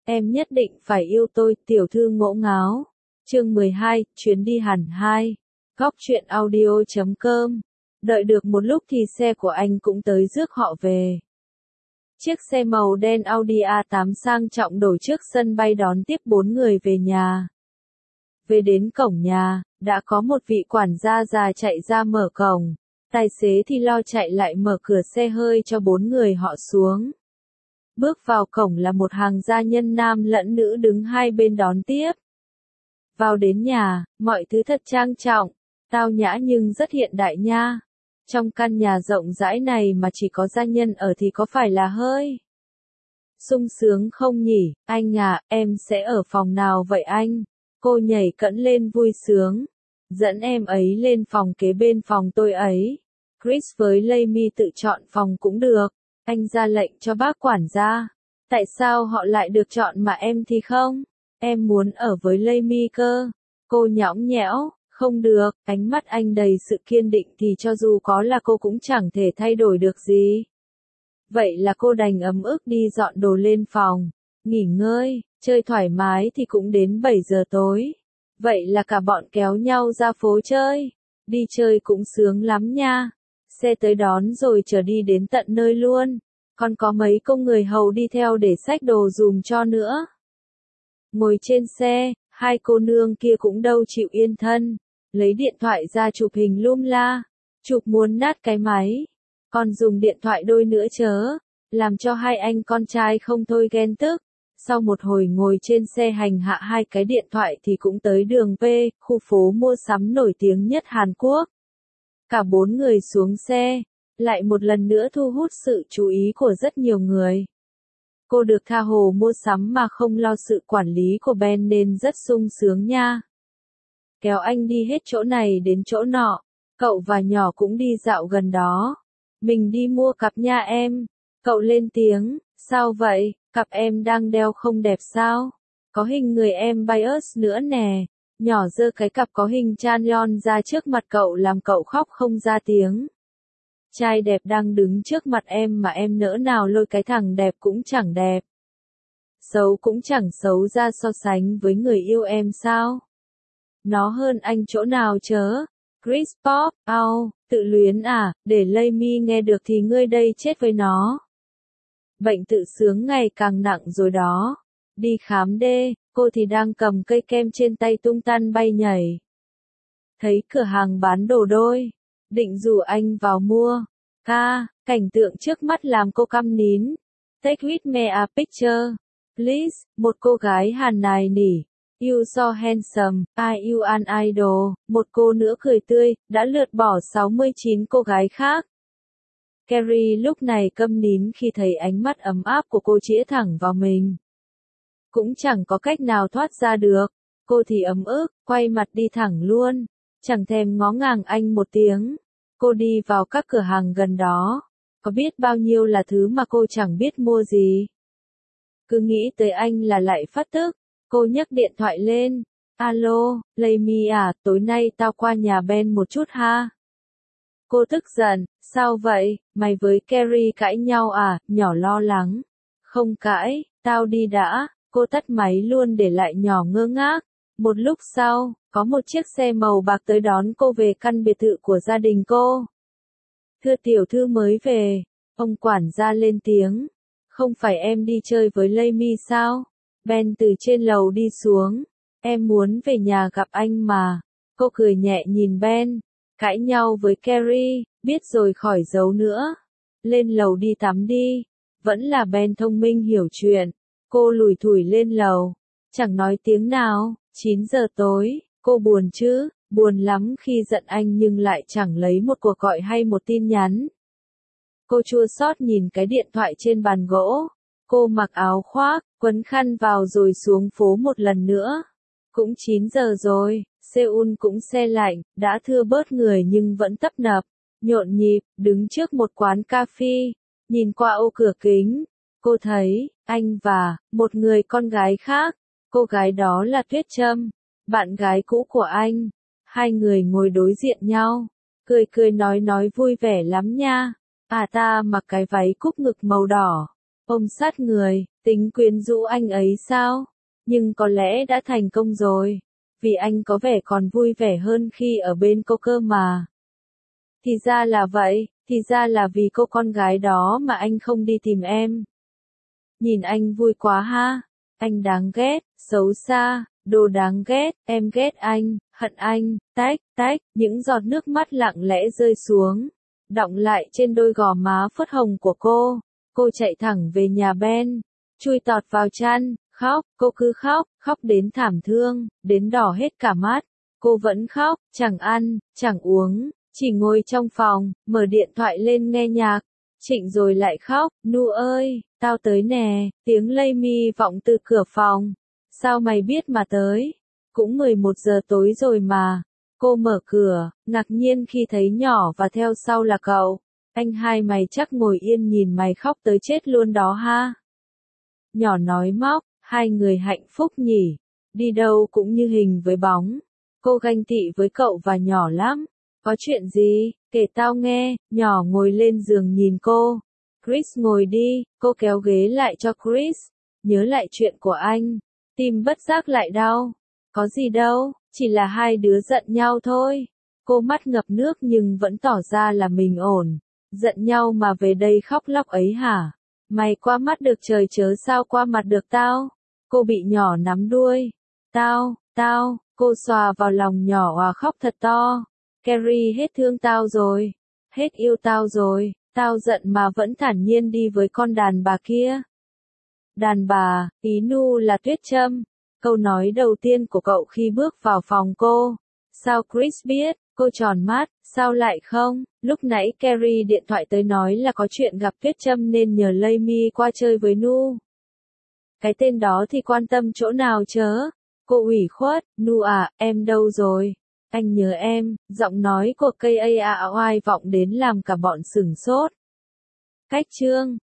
Em nhất định phải yêu tôi, tiểu thư ngỗ ngáo. Chương 12, chuyến đi hẳn 2. Góc truyện audio.com. Đợi được một lúc thì xe của anh cũng tới rước họ về. Chiếc xe màu đen Audi A8 sang trọng đổ trước sân bay đón tiếp 4 người về nhà. Về đến cổng nhà, đã có một vị quản gia già chạy ra mở cổng. Tài xế thì lo chạy lại mở cửa xe hơi cho 4 người họ xuống. Bước vào cổng là một hàng gia nhân nam lẫn nữ đứng hai bên đón tiếp. Vào đến nhà, mọi thứ thật trang trọng, tao nhã nhưng rất hiện đại nha. Trong căn nhà rộng rãi này mà chỉ có gia nhân ở thì có phải là hơi sung sướng không nhỉ? Anh à, em sẽ ở phòng nào vậy anh? Cô nhảy cẫng lên vui sướng. Dẫn em ấy lên phòng kế bên phòng tôi ấy. Chris với Lamy tự chọn phòng cũng được. Anh ra lệnh cho bác quản gia. Tại sao họ lại được chọn mà em thì không? Em muốn ở với Lamy cơ. Cô nhõng nhẽo. Không được, ánh mắt anh đầy sự kiên định thì cho dù có là cô cũng chẳng thể thay đổi được gì. Vậy là cô đành ấm ức đi dọn đồ lên phòng. Nghỉ ngơi, chơi thoải mái thì cũng đến 7 giờ tối. Vậy là cả bọn kéo nhau ra phố chơi. Đi chơi cũng sướng lắm nha. Xe tới đón rồi chở đi đến tận nơi luôn. Còn có mấy công người hầu đi theo để xách đồ dùm cho nữa. Ngồi trên xe, hai cô nương kia cũng đâu chịu yên thân. Lấy điện thoại ra chụp hình lum la. Chụp muốn nát cái máy. Còn dùng điện thoại đôi nữa chớ. Làm cho hai anh con trai không thôi ghen tức. Sau một hồi ngồi trên xe hành hạ hai cái điện thoại thì cũng tới đường P, khu phố mua sắm nổi tiếng nhất Hàn Quốc. Cả 4 người xuống xe, lại một lần nữa thu hút sự chú ý của rất nhiều người. Cô được tha hồ mua sắm mà không lo sự quản lý của Ben nên rất sung sướng nha. Kéo anh đi hết chỗ này đến chỗ nọ, cậu và nhỏ cũng đi dạo gần đó. Mình đi mua cặp nha em. Cậu lên tiếng, sao vậy, cặp em đang đeo không đẹp sao? Có hình người em bias nữa nè. Nhỏ giơ cái cặp có hình Chanyeol ra trước mặt cậu làm cậu khóc không ra tiếng. Trai đẹp đang đứng trước mặt em mà em nỡ nào lôi cái thằng đẹp cũng chẳng đẹp. Xấu cũng chẳng xấu ra so sánh với người yêu em sao? Nó hơn anh chỗ nào chớ? Chris Pop, tự luyến à, để Lamy nghe được thì ngươi đây chết với nó. Bệnh tự sướng ngày càng nặng rồi đó. Đi khám đê, cô thì đang cầm cây kem trên tay tung tăng bay nhảy. Thấy cửa hàng bán đồ đôi, định rủ anh vào mua. Cảnh tượng trước mắt làm cô câm nín. Take with me a picture, please, một cô gái Hàn nài nỉ. You so handsome, are you an idol? Một cô nữa cười tươi, đã lượt bỏ 69 cô gái khác. Carrie lúc này câm nín khi thấy ánh mắt ấm áp của cô chĩa thẳng vào mình. Cũng chẳng có cách nào thoát ra được. Cô thì ấm ức, quay mặt đi thẳng luôn. Chẳng thèm ngó ngàng anh một tiếng. Cô đi vào các cửa hàng gần đó. Có biết bao nhiêu là thứ mà cô chẳng biết mua gì. Cứ nghĩ tới anh là lại phát tức. Cô nhấc điện thoại lên. Alo, Lamy à, tối nay tao qua nhà Ben một chút ha. Cô tức giận, sao vậy, mày với Carrie cãi nhau à, nhỏ lo lắng. Không cãi, tao đi đã, cô tắt máy luôn để lại nhỏ ngơ ngác. Một lúc sau, có một chiếc xe màu bạc tới đón cô về căn biệt thự của gia đình cô. Thưa tiểu thư mới về, ông quản gia lên tiếng. Không phải em đi chơi với Lamy sao? Ben từ trên lầu đi xuống. Em muốn về nhà gặp anh mà. Cô cười nhẹ nhìn Ben. Cãi nhau với Carrie, biết rồi khỏi giấu nữa. Lên lầu đi tắm đi. Vẫn là Ben thông minh hiểu chuyện. Cô lủi thủi lên lầu. Chẳng nói tiếng nào. 9 giờ tối. Cô buồn chứ? Buồn lắm khi giận anh nhưng lại chẳng lấy một cuộc gọi hay một tin nhắn. Cô chua xót nhìn cái điện thoại trên bàn gỗ. Cô mặc áo khoác, quấn khăn vào rồi xuống phố một lần nữa. Cũng 9 giờ rồi, Seoul cũng se lạnh, đã thưa bớt người nhưng vẫn tấp nập, nhộn nhịp, đứng trước một quán cà phê, nhìn qua ô cửa kính. Cô thấy, anh và một người con gái khác, cô gái đó là Tuyết Trâm, bạn gái cũ của anh. Hai người ngồi đối diện nhau, cười cười nói vui vẻ lắm nha. À ta mặc cái váy cúc ngực màu đỏ. ôm sát người, tính quyến rũ anh ấy sao? Nhưng có lẽ đã thành công rồi, vì anh có vẻ còn vui vẻ hơn khi ở bên cô cơ mà. Thì ra là vậy, thì ra là vì cô con gái đó mà anh không đi tìm em. Nhìn anh vui quá ha, anh đáng ghét, xấu xa, đồ đáng ghét, em ghét anh, hận anh, tách, tách, những giọt nước mắt lặng lẽ rơi xuống, đọng lại trên đôi gò má phớt hồng của cô. Cô chạy thẳng về nhà Ben, chui tọt vào chăn, khóc, cô cứ khóc, khóc đến thảm thương, đến đỏ hết cả mắt. Cô vẫn khóc, chẳng ăn, chẳng uống, chỉ ngồi trong phòng, mở điện thoại lên nghe nhạc. Trịnh rồi lại khóc, Nu ơi, tao tới nè, tiếng Lamy vọng từ cửa phòng. Sao mày biết mà tới? Cũng 11 giờ tối rồi mà. Cô mở cửa, ngạc nhiên khi thấy nhỏ và theo sau là cậu. Anh hai mày chắc ngồi yên nhìn mày khóc tới chết luôn đó ha. Nhỏ nói móc, hai người hạnh phúc nhỉ, đi đâu cũng như hình với bóng. Cô ganh tị với cậu và nhỏ lắm. Có chuyện gì, kể tao nghe. Nhỏ ngồi lên giường nhìn cô. Chris ngồi đi, cô kéo ghế lại cho Chris. Nhớ lại chuyện của anh, tim bất giác lại đau. Có gì đâu, chỉ là hai đứa giận nhau thôi. Cô mắt ngập nước nhưng vẫn tỏ ra là mình ổn. Giận nhau mà về đây khóc lóc ấy hả? Mày qua mắt được trời chớ sao qua mặt được tao? Cô bị nhỏ nắm đuôi. Tao, cô xòa vào lòng nhỏ và khóc thật to. Carrie hết thương tao rồi. Hết yêu tao rồi. Tao giận mà vẫn thản nhiên đi với con đàn bà kia. Đàn bà, ý Nu là Tuyết Trâm. Câu nói đầu tiên của cậu khi bước vào phòng cô. Sao Chris biết? Cô tròn mắt, sao lại không? Lúc nãy Carrie điện thoại tới nói là có chuyện gặp Tuyết Trâm nên nhờ Lamy qua chơi với Nu. Cái tên đó thì quan tâm chỗ nào chớ? Cô ủy khuất, Nu à, em đâu rồi? Anh nhớ em, giọng nói của KAOI vọng đến làm cả bọn sửng sốt. Cách chương